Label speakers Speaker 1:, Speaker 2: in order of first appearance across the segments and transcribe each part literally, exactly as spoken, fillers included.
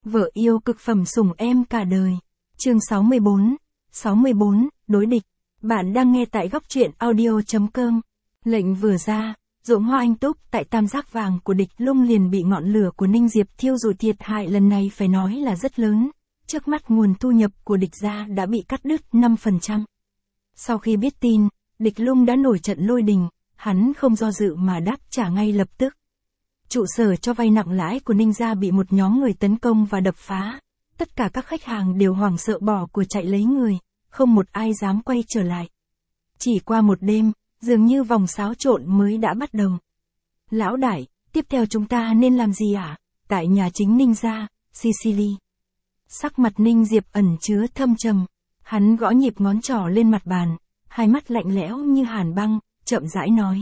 Speaker 1: Vợ yêu cực phẩm sủng em cả đời. Chương sáu mươi bốn. sáu mươi bốn, đối địch. Bạn đang nghe tại góc truyện audio chấm com. Lệnh vừa ra, ruộng hoa anh túc tại tam giác vàng của địch lung liền bị ngọn lửa của Ninh Diệp thiêu rụi, thiệt hại lần này phải nói là rất lớn. Trước mắt nguồn thu nhập của địch gia đã bị cắt đứt năm phần trăm. Sau khi biết tin, địch lung đã nổi trận lôi đình, hắn không do dự mà đáp trả ngay lập tức. Trụ sở cho vay nặng lãi của Ninh gia bị một nhóm người tấn công và đập phá. Tất cả các khách hàng đều hoảng sợ bỏ của chạy lấy người, không một ai dám quay trở lại. Chỉ qua một đêm, dường như vòng xáo trộn mới đã bắt đầu. Lão đại, tiếp theo chúng ta nên làm gì ạ? À? Tại nhà chính Ninh gia, Sicily. Sắc mặt Ninh Diệp ẩn chứa thâm trầm, hắn gõ nhịp ngón trỏ lên mặt bàn, hai mắt lạnh lẽo như hàn băng, chậm rãi nói.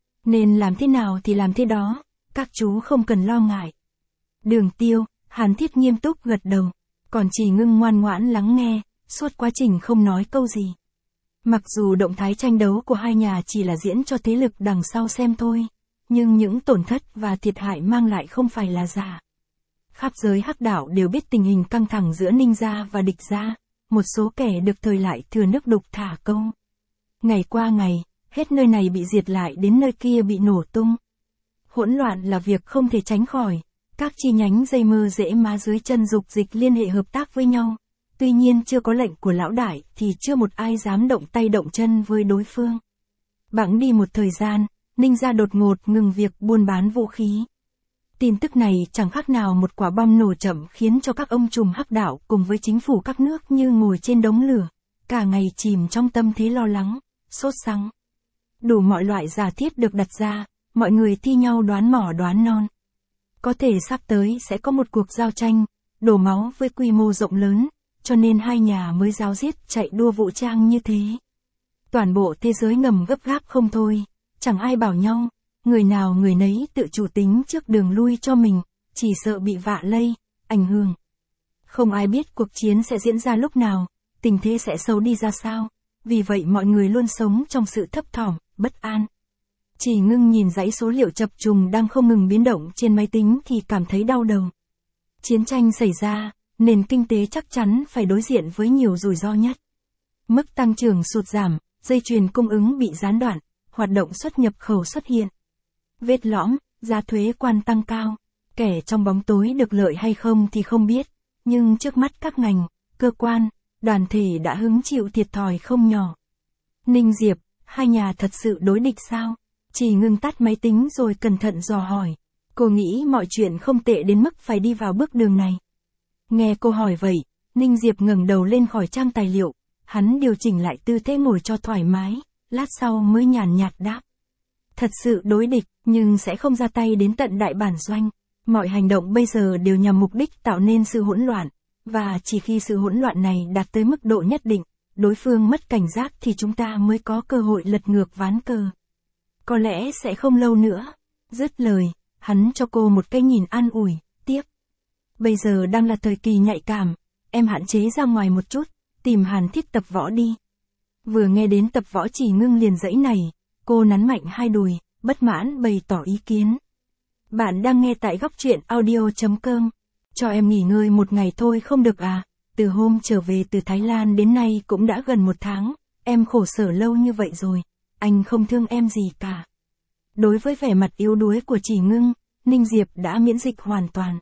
Speaker 1: Nên làm thế nào thì làm thế đó, các chú không cần lo ngại. Đường Tiêu, Hàn Thiết nghiêm túc gật đầu, còn Chỉ Ngưng ngoan ngoãn lắng nghe, suốt quá trình không nói câu gì. Mặc dù động thái tranh đấu của hai nhà chỉ là diễn cho thế lực đằng sau xem thôi, nhưng những tổn thất và thiệt hại mang lại không phải là giả. Khắp giới hắc đạo đều biết tình hình căng thẳng giữa Ninh gia và địch gia, một số kẻ được thời lại thừa nước đục thả câu. Ngày qua ngày, hết nơi này bị diệt lại đến nơi kia bị nổ tung. Hỗn loạn là việc không thể tránh khỏi, các chi nhánh dây mơ rễ má dưới chân dục dịch liên hệ hợp tác với nhau. Tuy nhiên chưa có lệnh của lão đại thì chưa một ai dám động tay động chân với đối phương. Bẵng đi một thời gian, Ninh gia đột ngột ngừng việc buôn bán vũ khí. Tin tức này chẳng khác nào một quả bom nổ chậm khiến cho các ông trùm hắc đạo cùng với chính phủ các nước như ngồi trên đống lửa, cả ngày chìm trong tâm thế lo lắng, sốt sắng. Đủ mọi loại giả thiết được đặt ra, mọi người thi nhau đoán mỏ đoán non. Có thể sắp tới sẽ có một cuộc giao tranh, đổ máu với quy mô rộng lớn, cho nên hai nhà mới ráo riết chạy đua vũ trang như thế. Toàn bộ thế giới ngầm gấp gáp không thôi, chẳng ai bảo nhau, người nào người nấy tự chủ tính trước đường lui cho mình, chỉ sợ bị vạ lây, ảnh hưởng. Không ai biết cuộc chiến sẽ diễn ra lúc nào, tình thế sẽ xấu đi ra sao, vì vậy mọi người luôn sống trong sự thấp thỏm, bất an. Chỉ Ngưng nhìn dãy số liệu chập trùng đang không ngừng biến động trên máy tính thì cảm thấy đau đầu. Chiến tranh xảy ra, nền kinh tế chắc chắn phải đối diện với nhiều rủi ro nhất. Mức tăng trưởng sụt giảm, dây chuyền cung ứng bị gián đoạn, hoạt động xuất nhập khẩu xuất hiện. Vết lõm, giá thuế quan tăng cao, kẻ trong bóng tối được lợi hay không thì không biết, nhưng trước mắt các ngành, cơ quan, đoàn thể đã hứng chịu thiệt thòi không nhỏ. Ninh Diệp, hai nhà thật sự đối địch sao? Chỉ Ngưng tắt máy tính rồi cẩn thận dò hỏi. Cô nghĩ mọi chuyện không tệ đến mức phải đi vào bước đường này. Nghe cô hỏi vậy, Ninh Diệp ngẩng đầu lên khỏi trang tài liệu, hắn điều chỉnh lại tư thế ngồi cho thoải mái, lát sau mới nhàn nhạt đáp. Thật sự đối địch, nhưng sẽ không ra tay đến tận đại bản doanh. Mọi hành động bây giờ đều nhằm mục đích tạo nên sự hỗn loạn, và chỉ khi sự hỗn loạn này đạt tới mức độ nhất định, đối phương mất cảnh giác thì chúng ta mới có cơ hội lật ngược ván cờ. Có lẽ sẽ không lâu nữa. Dứt lời, hắn cho cô một cái nhìn an ủi, tiếp. Bây giờ đang là thời kỳ nhạy cảm, em hạn chế ra ngoài một chút, tìm Hàn Thiết tập võ đi. Vừa nghe đến tập võ Chỉ Ngưng liền dãy này, cô nắn mạnh hai đùi, bất mãn bày tỏ ý kiến. Bạn đang nghe tại góc truyện audio chấm com. Cho em nghỉ ngơi một ngày thôi không được à? Từ hôm trở về từ Thái Lan đến nay cũng đã gần một tháng, em khổ sở lâu như vậy rồi, anh không thương em gì cả. Đối với vẻ mặt yếu đuối của Chỉ Ngưng, Ninh Diệp đã miễn dịch hoàn toàn.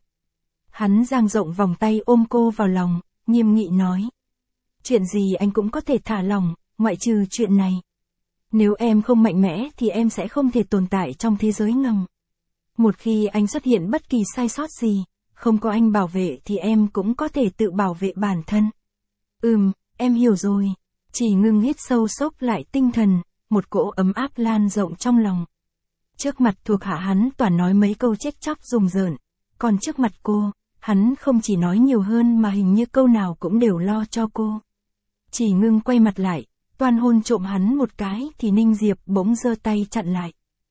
Speaker 1: Hắn dang rộng vòng tay ôm cô vào lòng, nghiêm nghị nói. Chuyện gì anh cũng có thể thả lỏng, ngoại trừ chuyện này. Nếu em không mạnh mẽ thì em sẽ không thể tồn tại trong thế giới ngầm. Một khi anh xuất hiện bất kỳ sai sót gì, không có anh bảo vệ thì em cũng có thể tự bảo vệ bản thân. Ừm, em hiểu rồi. Chỉ Ngưng hít sâu sốc lại tinh thần, một cỗ ấm áp lan rộng trong lòng. Trước mặt thuộc hạ hắn toàn nói mấy câu trách chóc rùng rợn, còn trước mặt cô, hắn không chỉ nói nhiều hơn mà hình như câu nào cũng đều lo cho cô. Chỉ Ngưng quay mặt lại, toan hôn trộm hắn một cái thì Ninh Diệp bỗng giơ tay chặn lại.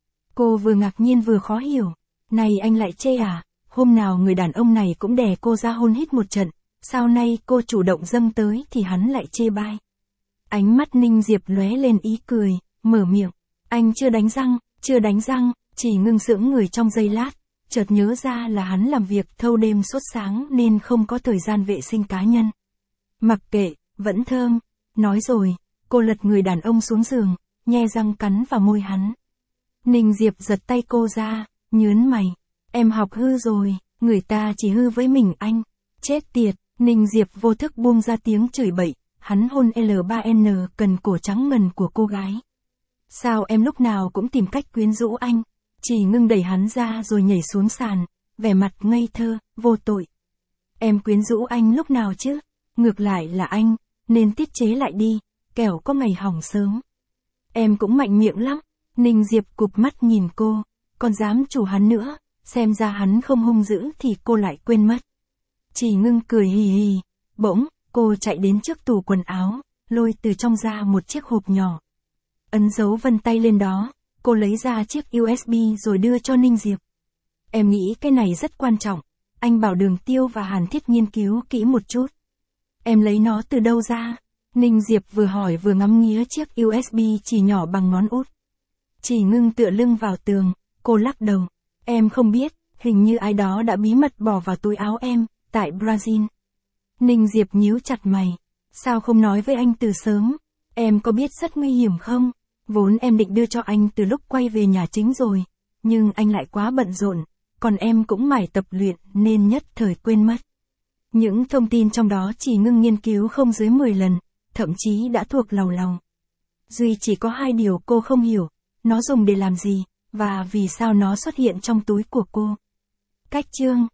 Speaker 1: Cô vừa ngạc nhiên vừa khó hiểu, này anh lại chê à, hôm nào người đàn ông này cũng đè cô ra hôn hít một trận, sao nay cô chủ động dâng tới thì hắn lại chê bai. Ánh mắt Ninh Diệp lóe lên ý cười, mở miệng, anh chưa đánh răng, chưa đánh răng. Chỉ Ngưng sững người trong giây lát, chợt nhớ ra là hắn làm việc thâu đêm suốt sáng nên không có thời gian vệ sinh cá nhân. Mặc kệ, vẫn thơm. Nói rồi, cô lật người đàn ông xuống giường, nhe răng cắn vào môi hắn. Ninh Diệp giật tay cô ra, nhớn mày. Em học hư rồi, người ta chỉ hư với mình anh. Chết tiệt, Ninh Diệp vô thức buông ra tiếng chửi bậy, hắn hôn L ba N cần cổ trắng ngần của cô gái. Sao em lúc nào cũng tìm cách quyến rũ anh? Chỉ Ngưng đẩy hắn ra rồi nhảy xuống sàn, vẻ mặt ngây thơ, vô tội. Em quyến rũ anh lúc nào chứ? Ngược lại là anh, nên tiết chế lại đi, kẻo có ngày hỏng sớm. Em cũng mạnh miệng lắm. Ninh Diệp cụp mắt nhìn cô, còn dám chủ hắn nữa, xem ra hắn không hung dữ thì cô lại quên mất. Chỉ Ngưng cười hì hì, bỗng, cô chạy đến trước tủ quần áo, lôi từ trong ra một chiếc hộp nhỏ. Ấn dấu vân tay lên đó, cô lấy ra chiếc u ét bê rồi đưa cho Ninh Diệp. Em nghĩ cái này rất quan trọng, anh bảo Đường Tiêu và Hàn Thiết nghiên cứu kỹ một chút. Em lấy nó từ đâu ra? Ninh Diệp vừa hỏi vừa ngắm nghía chiếc u ét bê chỉ nhỏ bằng ngón út. Chỉ Ngưng tựa lưng vào tường, cô lắc đầu. Em không biết, hình như ai đó đã bí mật bỏ vào túi áo em, tại Brazil. Ninh Diệp nhíu chặt mày. Sao không nói với anh từ sớm? Em có biết rất nguy hiểm không? Vốn em định đưa cho anh từ lúc quay về nhà chính rồi, nhưng anh lại quá bận rộn, còn em cũng mải tập luyện nên nhất thời quên mất. Những thông tin trong đó Chỉ Ngưng nghiên cứu không dưới mười lần, thậm chí đã thuộc lầu lòng. Duy chỉ có hai điều cô không hiểu, nó dùng để làm gì, và vì sao nó xuất hiện trong túi của cô. Cách chương